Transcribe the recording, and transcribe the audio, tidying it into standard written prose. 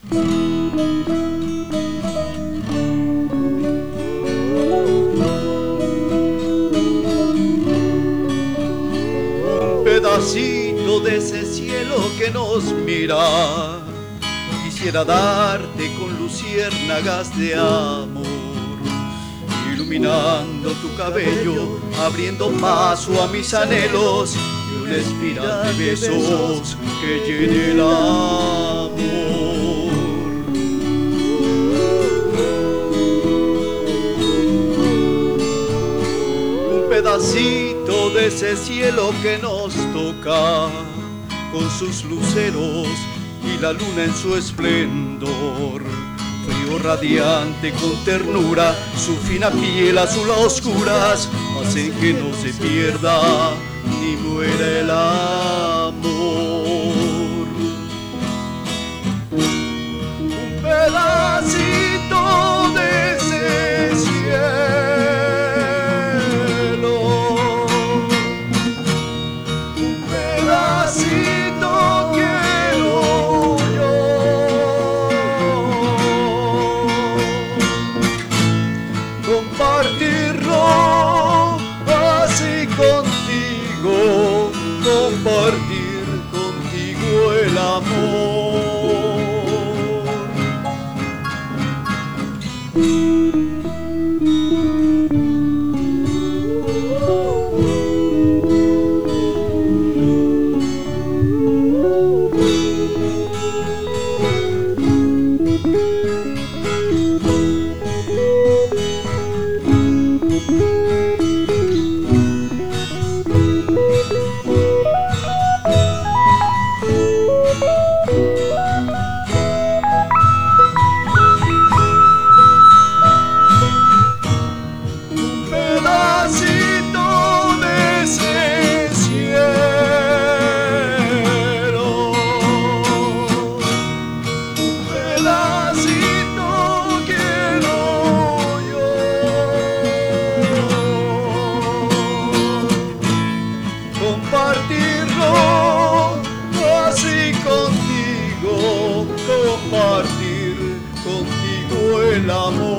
Un pedacito de ese cielo que nos mira, quisiera darte con luciérnagas de amor, iluminando tu cabello, abriendo paso a mis anhelos, y una espiral de besos que llene el amor. Un pedacito de ese cielo que nos toca, con sus luceros y la luna en su esplendor, frío radiante con ternura, su fina piel azul a oscuras, hacen que no se pierda ni muera el amor. Un pedacito de ese cielo, un pedacito quiero yo, compartirlo así contigo, compartir contigo el amor. Compartirlo así contigo, compartir contigo el amor.